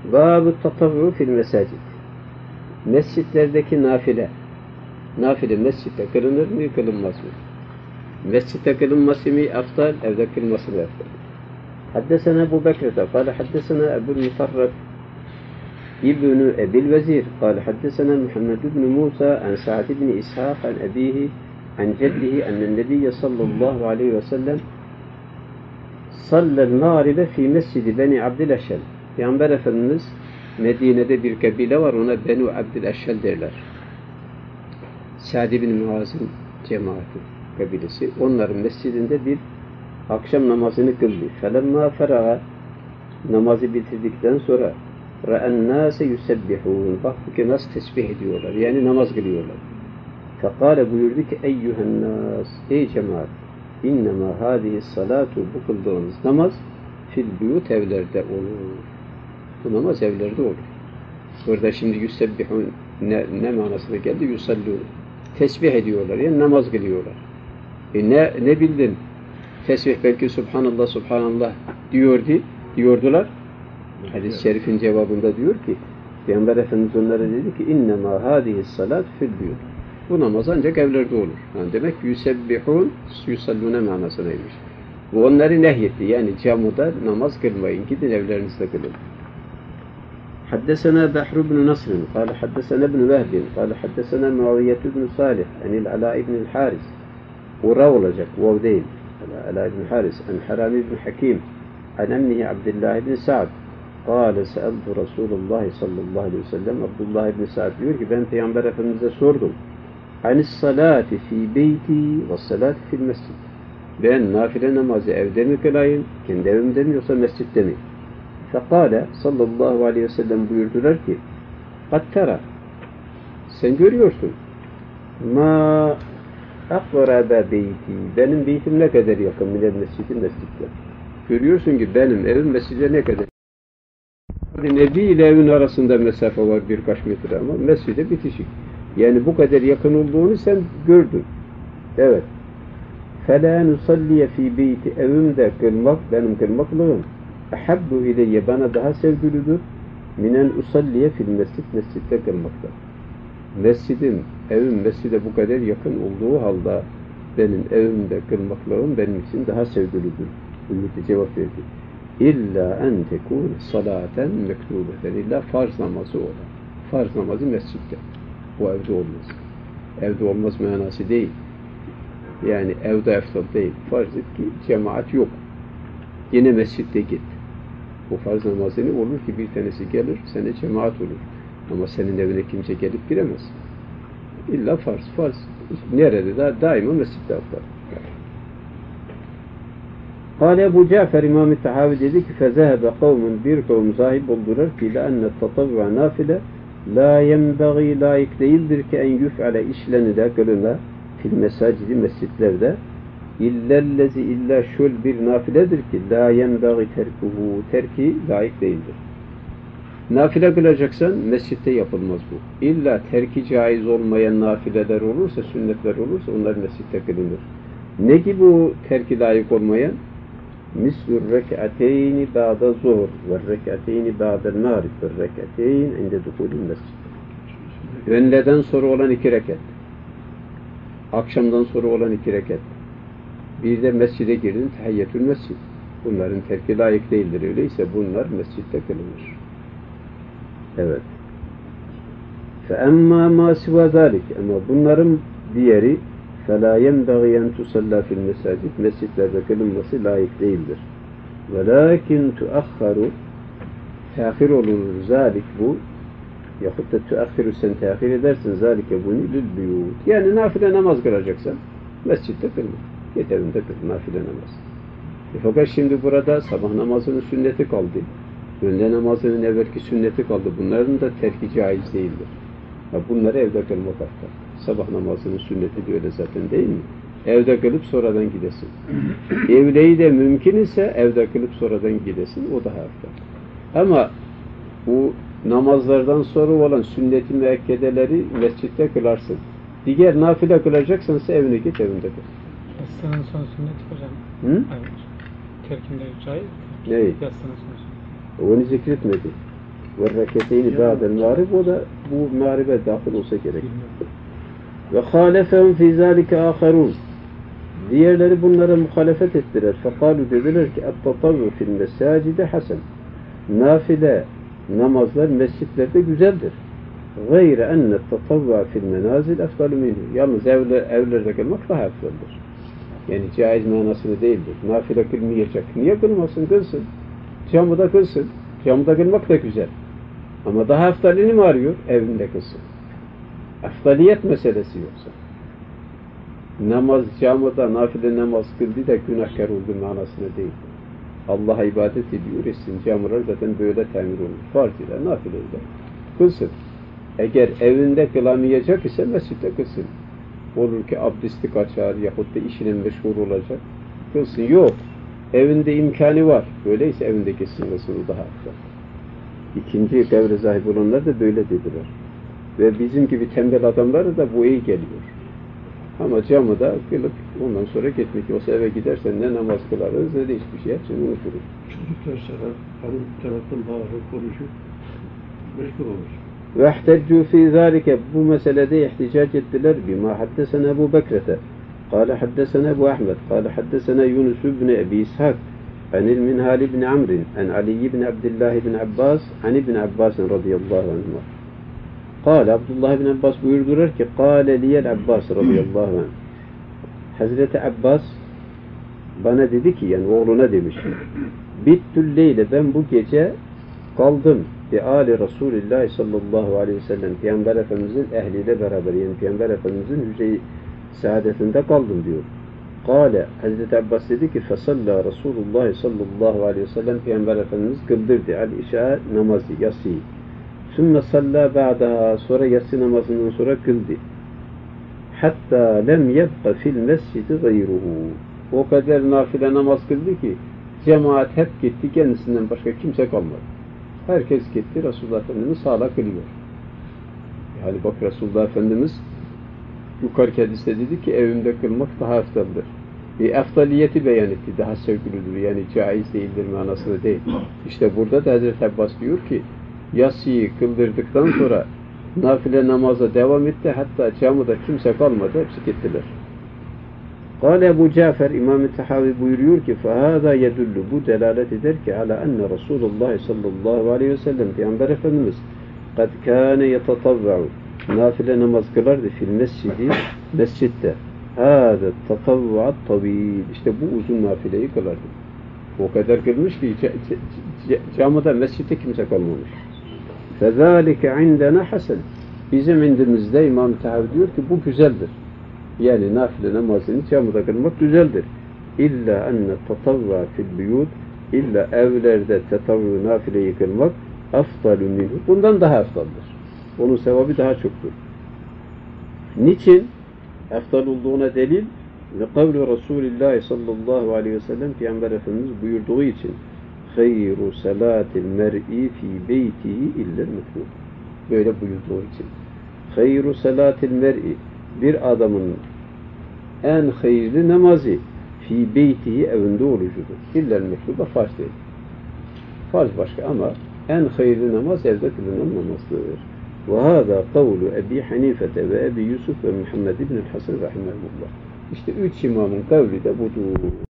Bab-ı tatavvu fil mesacid. Mescitlerdeki nafile. Nafile mescitte kılınır mı, kılınmaz mı? Mescitte kılınması mı afdal, evde kılınması mı afdal? Haddesena Ebu Bekir'de, kâle haddesena Ebu'l Mutarraf İbn-i Ebil Vezir, kâle haddesena Muhammed ibn Musa, an Sa'd ibn İshaq, an abihi, an ceddihi, annen nebiyye sallallahu aleyhi ve sellem sallel mağribe fi mescidi Beni Abdüleşşel. Peygamber Efendimiz Medine'de bir kabile var, ona Benu Abdüleşşel derler. Sa'd ibn Muaz'ın cemaati kabilesi. Onların mescidinde bir akşam namazını kıldı. Felemma feraga, namazı bitirdikten sonra ra'en nâse yusebbihûn, baktı ki nasıl tesbih ediyorlar, yani namaz kılıyorlar. Fekâle, buyurdu ki eyyühen nâs, ey cemaat, innemâ hâzihi salâtu, bu kıldığınız namaz fil buyut, evlerde olur. Bu namaz evlerde olur. Burada şimdi yusebbihûn ne manasına geldi? Yusallûn, tesbih ediyorlar, yani namaz kılıyorlar. Ne bildin? Tesbih belki Subhanallah, Subhanallah diyordular. Hadis-i şerifin cevabında diyor ki, Peygamber Efendimiz onlara dedi ki, innemâ hâzihi salat fil buyut. Bu namaz ancak evlerde olur. Yani demek yusebbihûn, yusallûne manasınaymış. Bu onları nehyetti. Yani camuda namaz kılmayın. Gidin evlerinizde kılın. Haddesena Behr ibn Nasr, kâle haddesena ibn Vehb, kâle haddesena Muaviyet ibn Salih, anil Alâ ibn Haris. Ura olacak, vav değil. Alâ ibn Haris, an Haram ibn Hakim, an emnihi Abdullah ibn Sa'd. Kâle se'eltu Resulullah sallallahu aleyhi ve sellem. Abdullah ibn Sa'd diyor ki, ben Peygamber Efendimiz'e sordum. Anis salati fi beyti ve salati fil mescid. Ben nafile namazı evde mi kılayım, kendi evimde mi, yoksa mescitte mi? Fekâle sallallahu aleyhi ve sellem buyurdular ki, kattara, sen görüyorsun, ma akrabe beyti, benim beytim ne kadar yakın minel mescidi mescitte. Görüyorsun ki benim evim mescide ne kadar. Nebi ile evin arasında mesafe var birkaç metre ama mescide bitişik. Yani bu kadar yakın olduğunu sen gördün. Evet. فَلَا نُصَلِّيَ ف۪ي beyti, evimde kılmak, benim kılmaklığım اَحَبُّ اِلَيَّ, bana daha sevgilidir. مِنَنْ اُصَلِّيَ fil mescid, mescitte kılmakta. Mescidim, evim mescide bu kadar yakın olduğu halde benim evimde kılmaklığım benim için daha sevgilidir. Buyurdu, cevap verdi. İlla en tekûn salaten mektûbeten, illa farz namazı olan. Farz namazı mescitte. Bu evde olmaz. Evde olmaz manası değil. Yani evde eftal değil. Farz et ki cemaat yok. Yine mescitte git. Bu farz namazını olur ki bir tanesi gelir, sana cemaat olur. Ama senin evine kimse gelip giremez. İlla farz. Farz. Nerede? Daima mescitte eftal. Kâle Ebu Cafer İmam-ı Tahavi dedi ki فَذَهَبَ قَوْمٌ, bir kavm zahip oldular ki لَأَنَّ التَّطَوَّعَ nafile la yenbagî, layık değildir ki en yuf'ale, işlenile, kılına fil mesacidi, mescitlerde illellezi, illa şöyle bir nafiledir ki la yenbagî terkuhu, terki layık değildir. Nafile kılacaksan mescitte yapılmaz bu. İlla terki caiz olmayan nafileler olursa, sünnetler olursa onlar mescitte kılınır. Ne gibi o terki layık olmayan? Mislur rek'ateyni ba'da zuhur ve rek'ateyni ba'da mağrib ve rek'ateyn inde dukulün mescid. Öğleden sonra olan 2 rekat. Akşamdan sonra olan 2 rekat. Bir de mescide girdin, tehiyyetül mescid. Bunların terki layık değildir. Öyleyse bunlar mescitte kılınır. Evet. فَاَمَّا مَا سِوَى ذَٰلِكَ, ama bunların diğeri فَلَا يَنْبَغِيَ اَنْ تُسَلَّى فِي الْمَسَاجِدِ, mescitlerde kılınması layık değildir. وَلَاكِنْ تُؤَخَّرُ, tehir olunur zalik bu, yahut da tuakhiru, sen tehir edersin zalike bunu lilbuyut. Yani nafile namaz kılacaksan mescitte kılma. Git evinde kıl nafile namaz. Fakat şimdi burada sabah namazının sünneti kaldı. Öğle namazının evvelki sünneti kaldı. Bunların da terki caiz değildir. Bunları evde kılmak aftal. Sabah namazının sünneti de öyle zaten değil mi? Evde kılıp sonradan gidesin. Evleyi de mümkün ise evde kılıp sonradan gidesin. O daha aftal. Ama bu namazlardan sonra olan sünnet-i müekkedeleri mescitte kılarsın. Diğer nafile kılacaksansa evine git, evinde kıl. Yatsının son sünneti hocam. Hı? Evet. Terkinde caiz. Neyi? Yatsının son sünneti. Onu zikretmedi. ve reketeyni ba'del mağrib, o da bu mağribe dahil olsa gerek. Ve halefehum fî zâlike âkharûn. Diğerleri bunlara muhalefet ettiler. Fekalu dediler ki et-tatavvu fil mesâcide hasen. Nafile namazlar mescitlerde güzeldir. Gayre enne tatavva fil menazil efdalu minhu. Yalnız evlerde kılmak daha efdaldir. Yani caiz manasını değildir. Nafile kılmayacak. Niye kılmasın? Kılsın. Camıda kılsın. Camıda kılmak da güzel. Ama daha efdalini mi arıyor? Evinde kılsın. Efdaliyet meselesi yoksa. Namaz camıda nafile namaz kıldı da günahkar oldu manasına değil. Allah'a ibadet ediyor etsin. Camılar zaten böyle temir olur. Farz ile nafile ile kılsın. Eğer evinde kılamayacak ise mescitte kılsın. Olur ki abdesti kaçar yahut da işine meşgul olacak. Kılsın. Yok. Evinde imkanı var. Öyleyse evinde kılsın daha afdal. İkinci kavre sahip olanlar da böyle dediler. Ve bizim gibi tembel adamlara da bu iyi geliyor. Ama camıda kılıp ondan sonra gitmek. Yoksa eve gidersen ne namaz kılarız ne de hiçbir şey hepsini unuturuz. Çocuklar sefer hanım taraftan bağırıp konuşup meşgul olur. وَاحْتَجُّوا فِي ذَٰلِكَ Bu meselede ihticac ettiler. بِمَا حَدَّسَنَا أَبُو بَكْرَةَ قَالَ حَدَّسَنَا أَبُو أَحْمَدْ قَالَ حَدَّسَنَا يُونُسُ بْنِ أَبِي إسحاق عن المنهال بن عمرو عن علي بن عبد الله بن عباس عن ابن عباس رضي الله عنهما قال Abdullah bin Abbas buyurdular ki قال لِيَ Abbas radıyallahu anh Hazreti Abbas bana dedi ki yani oğluna demiş bittül leyle ben bu gece kaldım bi ali Resulillah sallallahu aleyhi ve sellem Peygamber Efendimizin ehliyle beraber yani Peygamber Efendimizin hücre-i saadetinde kaldım diyor. Kale Hazreti Abbas dedi ki fesalla Resulullah sallallahu aleyhi ve sellem Peygamber Efendimiz kıldırdı al-işa namazı yasi. Sümme salla ba'daha sonra yatsı namazından sonra kıldı. Hatta lem yebqa fil mescidi gayruhu. O kadar nafile namaz kıldı ki cemaat hep gitti kendisinden başka kimse kalmadı. Herkes gitti Resulullah Efendimiz sağla kılıyor. Yani bak Resulullah Efendimiz yukarı hadiste dedi ki evimde kılmak daha eftaldir. Bir eftaliyeti beyan etti. Daha sevgilidir. Yani caiz değildir manasında değil. İşte burada da Hazreti Abbas diyor ki yatsıyı kıldırdıktan sonra nafile namaza devam etti. Hatta camıda kimse kalmadı. Hepsi gittiler. Kâle Ebu Cafer İmam-ı Tahavi buyuruyor ki فَهَذَا يَدُلُّ Bu delalet eder ki ala enne Resulullah sallallahu aleyhi ve sellem Peygamber Efendimiz قَدْ كَانَ يَتَطَوَّعُ Nafile namaz kılardı fil mescidi mescitte. Hâzâ tatavvuat tavîl. İşte bu uzun nafileyi kılardı. O kadar kılmış ki camıda mescitte kimse kalmamış. Fezâlike indena hasen. Bizim indimizde İmam-ı Tahavi diyor ki bu güzeldir. Yani nafile namazını camıda kılmak güzeldir. İlla enne tatavva fil biyut illa evlerde tatavvu nafileyi kılmak afdalu minhu. Bundan daha afdaldır. Onun sevabı daha çoktur. Niçin? Eftal olduğuna delil ve kavlu Resulullah sallallahu aleyhi ve sellem Peygamber Efendimiz buyurduğu için hayru salatil mer'i fi beytihi illa mutlu. Böyle buyurduğu için. Hayru salatil mer'i bir adamın en hayırlı namazı fi beytihi evinde orucudur. İlla mutlu da farz değil. Farz başka ama en hayırlı namaz evde kılınan namazdır. وهذا قول أبي حنيفة وأبي يوسف ومحمد بن الحسن رحمه الله. İşte üç imamın kavli de budur.